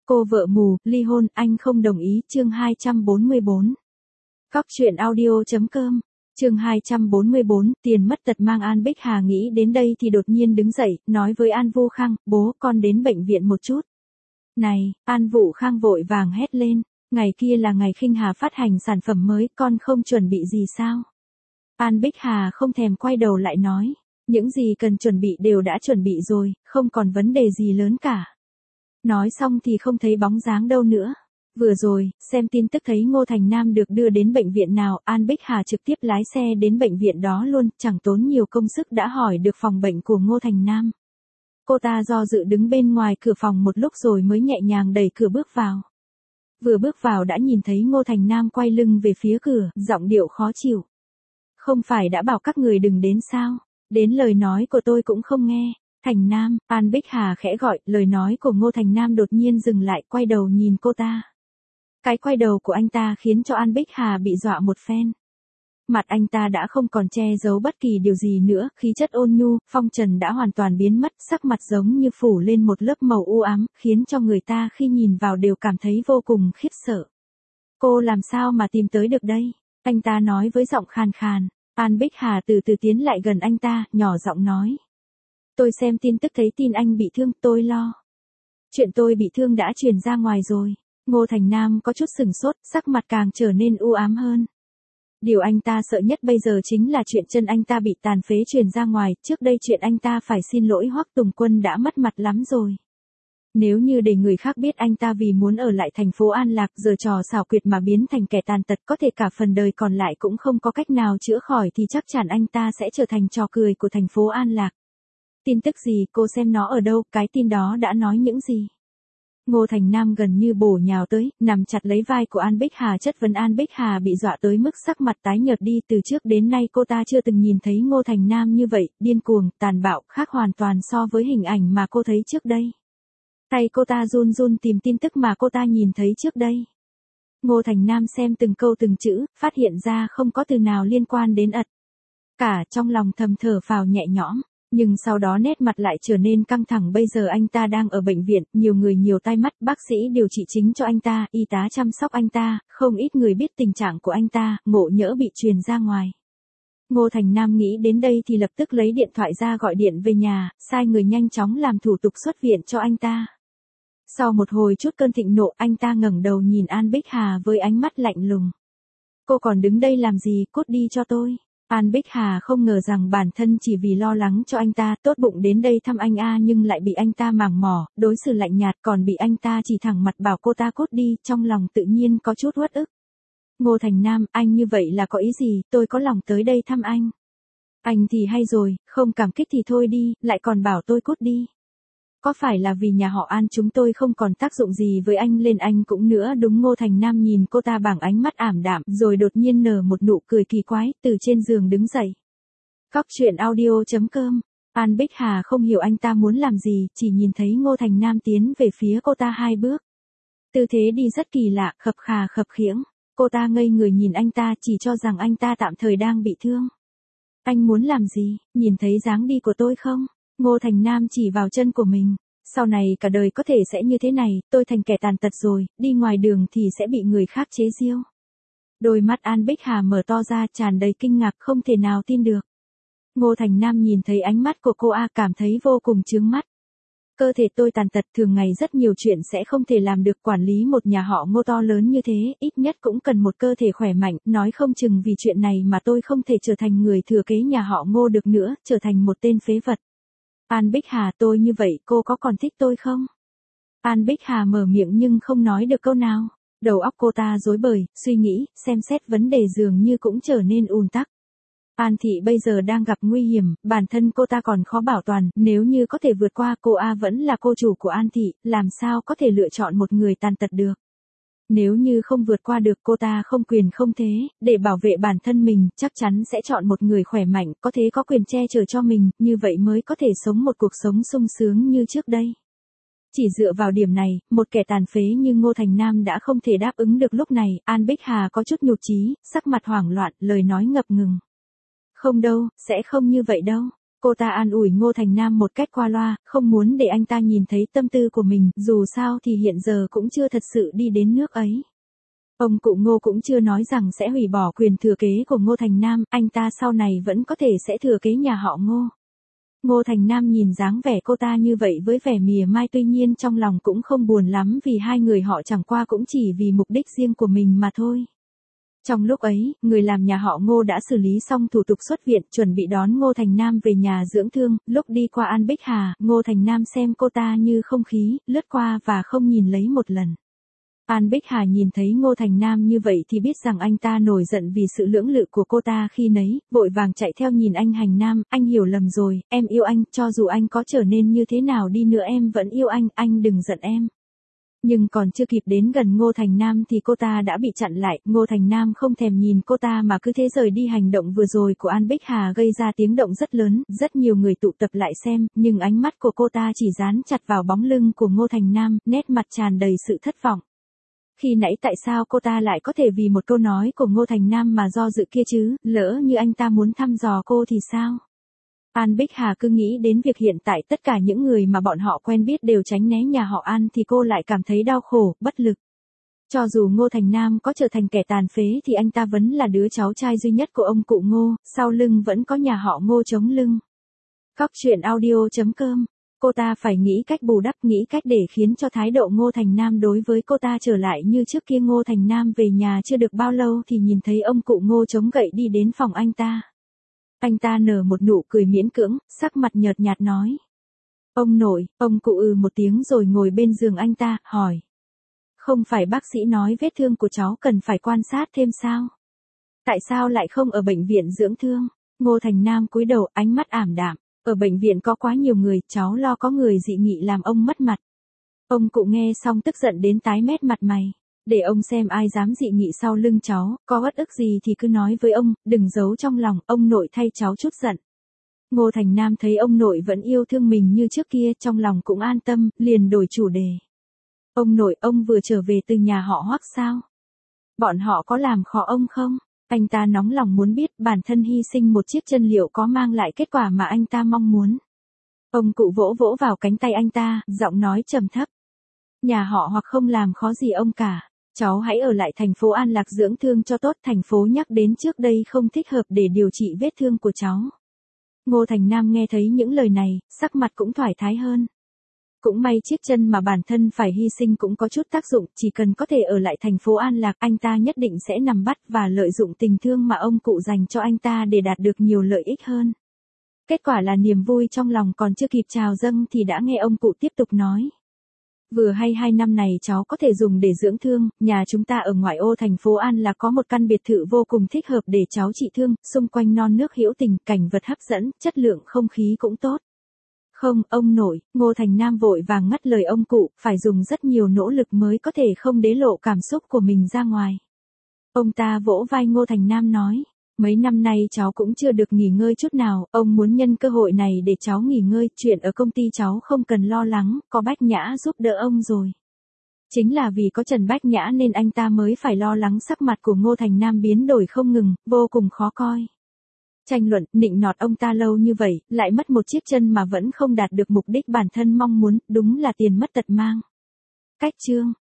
Cô vợ mù, ly hôn, anh không đồng ý, chương 244. Cóc truyện audio.com, chương 244, tiền mất tật mang. An Bích Hà nghĩ đến đây thì đột nhiên đứng dậy, nói với An Vũ Khang, bố, con đến bệnh viện một chút. Này, An Vũ Khang vội vàng hét lên, ngày kia là ngày Khinh Hà phát hành sản phẩm mới, con không chuẩn bị gì sao? An Bích Hà không thèm quay đầu lại nói, những gì cần chuẩn bị đều đã chuẩn bị rồi, không còn vấn đề gì lớn cả. Nói xong thì không thấy bóng dáng đâu nữa. Vừa rồi, xem tin tức thấy Ngô Thành Nam được đưa đến bệnh viện nào, An Bích Hà trực tiếp lái xe đến bệnh viện đó luôn, chẳng tốn nhiều công sức đã hỏi được phòng bệnh của Ngô Thành Nam. Cô ta do dự đứng bên ngoài cửa phòng một lúc rồi mới nhẹ nhàng đẩy cửa bước vào. Vừa bước vào đã nhìn thấy Ngô Thành Nam quay lưng về phía cửa, giọng điệu khó chịu. Không phải đã bảo các người đừng đến sao? Đến lời nói của tôi cũng không nghe. Thành Nam, An Bích Hà khẽ gọi, lời nói của Ngô Thành Nam đột nhiên dừng lại, quay đầu nhìn cô ta. Cái quay đầu của anh ta khiến cho An Bích Hà bị dọa một phen. Mặt anh ta đã không còn che giấu bất kỳ điều gì nữa, khí chất ôn nhu, phong trần đã hoàn toàn biến mất, sắc mặt giống như phủ lên một lớp màu u ám, khiến cho người ta khi nhìn vào đều cảm thấy vô cùng khiếp sợ. Cô làm sao mà tìm tới được đây? Anh ta nói với giọng khàn khàn. An Bích Hà từ từ tiến lại gần anh ta, nhỏ giọng nói. Tôi xem tin tức thấy tin anh bị thương, tôi lo. Chuyện tôi bị thương đã truyền ra ngoài rồi. Ngô Thành Nam có chút sửng sốt, sắc mặt càng trở nên u ám hơn. Điều anh ta sợ nhất bây giờ chính là chuyện chân anh ta bị tàn phế truyền ra ngoài, trước đây chuyện anh ta phải xin lỗi Hoắc Tùng Quân đã mất mặt lắm rồi. Nếu như để người khác biết anh ta vì muốn ở lại thành phố An Lạc giờ trò xảo quyệt mà biến thành kẻ tàn tật có thể cả phần đời còn lại cũng không có cách nào chữa khỏi thì chắc chắn anh ta sẽ trở thành trò cười của thành phố An Lạc. Tin tức gì, cô xem nó ở đâu, cái tin đó đã nói những gì? Ngô Thành Nam gần như bổ nhào tới, nằm chặt lấy vai của An Bích Hà chất vấn. An Bích Hà bị dọa tới mức sắc mặt tái nhợt đi, từ trước đến nay cô ta chưa từng nhìn thấy Ngô Thành Nam như vậy, điên cuồng, tàn bạo, khác hoàn toàn so với hình ảnh mà cô thấy trước đây. Tay cô ta run run tìm tin tức mà cô ta nhìn thấy trước đây. Ngô Thành Nam xem từng câu từng chữ, phát hiện ra không có từ nào liên quan đến ật. Cả trong lòng thầm thở phào nhẹ nhõm. Nhưng sau đó nét mặt lại trở nên căng thẳng. Bây giờ anh ta đang ở bệnh viện, nhiều người nhiều tai mắt, bác sĩ điều trị chính cho anh ta, y tá chăm sóc anh ta, không ít người biết tình trạng của anh ta, ngộ nhỡ bị truyền ra ngoài. Ngô Thành Nam nghĩ đến đây thì lập tức lấy điện thoại ra gọi điện về nhà, sai người nhanh chóng làm thủ tục xuất viện cho anh ta. Sau một hồi chút cơn thịnh nộ, anh ta ngẩng đầu nhìn An Bích Hà với ánh mắt lạnh lùng. Cô còn đứng đây làm gì, cút đi cho tôi. An Bích Hà không ngờ rằng bản thân chỉ vì lo lắng cho anh ta, tốt bụng đến đây thăm anh nhưng lại bị anh ta màng mỏ, đối xử lạnh nhạt, còn bị anh ta chỉ thẳng mặt bảo cô ta cút đi, trong lòng tự nhiên có chút uất ức. Ngô Thành Nam, anh như vậy là có ý gì, tôi có lòng tới đây thăm anh. Anh thì hay rồi, không cảm kích thì thôi đi, lại còn bảo tôi cút đi. Có phải là vì nhà họ An chúng tôi không còn tác dụng gì với anh lên anh cũng nữa đúng? Ngô Thành Nam nhìn cô ta bằng ánh mắt ảm đạm rồi đột nhiên nở một nụ cười kỳ quái, từ trên giường đứng dậy. Cóc truyện audio.com, An Bích Hà không hiểu anh ta muốn làm gì, chỉ nhìn thấy Ngô Thành Nam tiến về phía cô ta 2 bước. Tư thế đi rất kỳ lạ, khập khà khập khiễng, cô ta ngây người nhìn anh ta chỉ cho rằng anh ta tạm thời đang bị thương. Anh muốn làm gì, nhìn thấy dáng đi của tôi không? Ngô Thành Nam chỉ vào chân của mình. Sau này cả đời có thể sẽ như thế này, tôi thành kẻ tàn tật rồi, đi ngoài đường thì sẽ bị người khác chế giễu. Đôi mắt An Bích Hà mở to ra tràn đầy kinh ngạc không thể nào tin được. Ngô Thành Nam nhìn thấy ánh mắt của cô cảm thấy vô cùng chướng mắt. Cơ thể tôi tàn tật thường ngày rất nhiều chuyện sẽ không thể làm được, quản lý một nhà họ Ngô to lớn như thế, ít nhất cũng cần một cơ thể khỏe mạnh, nói không chừng vì chuyện này mà tôi không thể trở thành người thừa kế nhà họ Ngô được nữa, trở thành một tên phế vật. An Bích Hà, tôi như vậy cô có còn thích tôi không? An Bích Hà mở miệng nhưng không nói được câu nào. Đầu óc cô ta rối bời, suy nghĩ, xem xét vấn đề dường như cũng trở nên ùn tắc. An Thị bây giờ đang gặp nguy hiểm, bản thân cô ta còn khó bảo toàn, nếu như có thể vượt qua cô vẫn là cô chủ của An Thị, làm sao có thể lựa chọn một người tàn tật được. Nếu như không vượt qua được cô ta không quyền không thế, để bảo vệ bản thân mình, chắc chắn sẽ chọn một người khỏe mạnh, có thế có quyền che chở cho mình, như vậy mới có thể sống một cuộc sống sung sướng như trước đây. Chỉ dựa vào điểm này, một kẻ tàn phế như Ngô Thành Nam đã không thể đáp ứng được lúc này, An Bích Hà có chút nhụt chí, sắc mặt hoảng loạn, lời nói ngập ngừng. Không đâu, sẽ không như vậy đâu. Cô ta an ủi Ngô Thành Nam một cách qua loa, không muốn để anh ta nhìn thấy tâm tư của mình, dù sao thì hiện giờ cũng chưa thật sự đi đến nước ấy. Ông cụ Ngô cũng chưa nói rằng sẽ hủy bỏ quyền thừa kế của Ngô Thành Nam, anh ta sau này vẫn có thể sẽ thừa kế nhà họ Ngô. Ngô Thành Nam nhìn dáng vẻ cô ta như vậy với vẻ mỉa mai, tuy nhiên trong lòng cũng không buồn lắm vì hai người họ chẳng qua cũng chỉ vì mục đích riêng của mình mà thôi. Trong lúc ấy, người làm nhà họ Ngô đã xử lý xong thủ tục xuất viện, chuẩn bị đón Ngô Thành Nam về nhà dưỡng thương. Lúc đi qua An Bích Hà, Ngô Thành Nam xem cô ta như không khí, lướt qua và không nhìn lấy một lần. An Bích Hà nhìn thấy Ngô Thành Nam như vậy thì biết rằng anh ta nổi giận vì sự lưỡng lự của cô ta khi nấy, vội vàng chạy theo nhìn anh Hành Nam, anh hiểu lầm rồi, em yêu anh, cho dù anh có trở nên như thế nào đi nữa em vẫn yêu anh đừng giận em. Nhưng còn chưa kịp đến gần Ngô Thành Nam thì cô ta đã bị chặn lại, Ngô Thành Nam không thèm nhìn cô ta mà cứ thế rời đi. Hành động vừa rồi của An Bích Hà gây ra tiếng động rất lớn, rất nhiều người tụ tập lại xem, nhưng ánh mắt của cô ta chỉ dán chặt vào bóng lưng của Ngô Thành Nam, nét mặt tràn đầy sự thất vọng. Khi nãy tại sao cô ta lại có thể vì một câu nói của Ngô Thành Nam mà do dự kia chứ, lỡ như anh ta muốn thăm dò cô thì sao? An Bích Hà cứ nghĩ đến việc hiện tại tất cả những người mà bọn họ quen biết đều tránh né nhà họ An thì cô lại cảm thấy đau khổ, bất lực. Cho dù Ngô Thành Nam có trở thành kẻ tàn phế thì anh ta vẫn là đứa cháu trai duy nhất của ông cụ Ngô, sau lưng vẫn có nhà họ Ngô chống lưng. Cóc truyện audio.com. Cô ta phải nghĩ cách bù đắp, nghĩ cách để khiến cho thái độ Ngô Thành Nam đối với cô ta trở lại như trước kia. Ngô Thành Nam về nhà chưa được bao lâu thì nhìn thấy ông cụ Ngô chống gậy đi đến phòng anh ta. Anh ta nở một nụ cười miễn cưỡng, sắc mặt nhợt nhạt nói. Ông nội, ông cụ một tiếng rồi ngồi bên giường anh ta, hỏi. Không phải bác sĩ nói vết thương của cháu cần phải quan sát thêm sao? Tại sao lại không ở bệnh viện dưỡng thương? Ngô Thành Nam cúi đầu, ánh mắt ảm đạm. Ở bệnh viện có quá nhiều người, cháu lo có người dị nghị làm ông mất mặt. Ông cụ nghe xong tức giận đến tái mét mặt mày. Để ông xem ai dám dị nghị sau lưng cháu, có uất ức gì thì cứ nói với ông, đừng giấu trong lòng, ông nội thay cháu chút giận. Ngô Thành Nam thấy ông nội vẫn yêu thương mình như trước kia, trong lòng cũng an tâm, liền đổi chủ đề. Ông nội, ông vừa trở về từ nhà họ Hoắc sao? Bọn họ có làm khó ông không? Anh ta nóng lòng muốn biết bản thân hy sinh một chiếc chân liệu có mang lại kết quả mà anh ta mong muốn. Ông cụ vỗ vỗ vào cánh tay anh ta, giọng nói trầm thấp. Nhà họ Hoắc không làm khó gì ông cả. Cháu hãy ở lại thành phố An Lạc dưỡng thương cho tốt. Thành phố nhắc đến trước đây không thích hợp để điều trị vết thương của cháu. Ngô Thành Nam nghe thấy những lời này, sắc mặt cũng thoải thái hơn. Cũng may chiếc chân mà bản thân phải hy sinh cũng có chút tác dụng, chỉ cần có thể ở lại thành phố An Lạc, anh ta nhất định sẽ nắm bắt và lợi dụng tình thương mà ông cụ dành cho anh ta để đạt được nhiều lợi ích hơn. Kết quả là niềm vui trong lòng còn chưa kịp trào dâng thì đã nghe ông cụ tiếp tục nói. Vừa hay 2 năm này cháu có thể dùng để dưỡng thương, nhà chúng ta ở ngoại ô thành phố An Lạc có một căn biệt thự vô cùng thích hợp để cháu trị thương, xung quanh non nước hữu tình, cảnh vật hấp dẫn, chất lượng không khí cũng tốt. Không, ông nội, Ngô Thành Nam vội vàng ngắt lời ông cụ, phải dùng rất nhiều nỗ lực mới có thể không đế lộ cảm xúc của mình ra ngoài. Ông ta vỗ vai Ngô Thành Nam nói, mấy năm nay cháu cũng chưa được nghỉ ngơi chút nào, ông muốn nhân cơ hội này để cháu nghỉ ngơi, chuyện ở công ty cháu không cần lo lắng, có Bách Nhã giúp đỡ ông rồi. Chính là vì có Trần Bách Nhã nên anh ta mới phải lo lắng. Sắc mặt của Ngô Thành Nam biến đổi không ngừng, vô cùng khó coi. Tranh luận, nịnh nọt ông ta lâu như vậy, lại mất một chiếc chân mà vẫn không đạt được mục đích bản thân mong muốn, đúng là tiền mất tật mang. Cách chương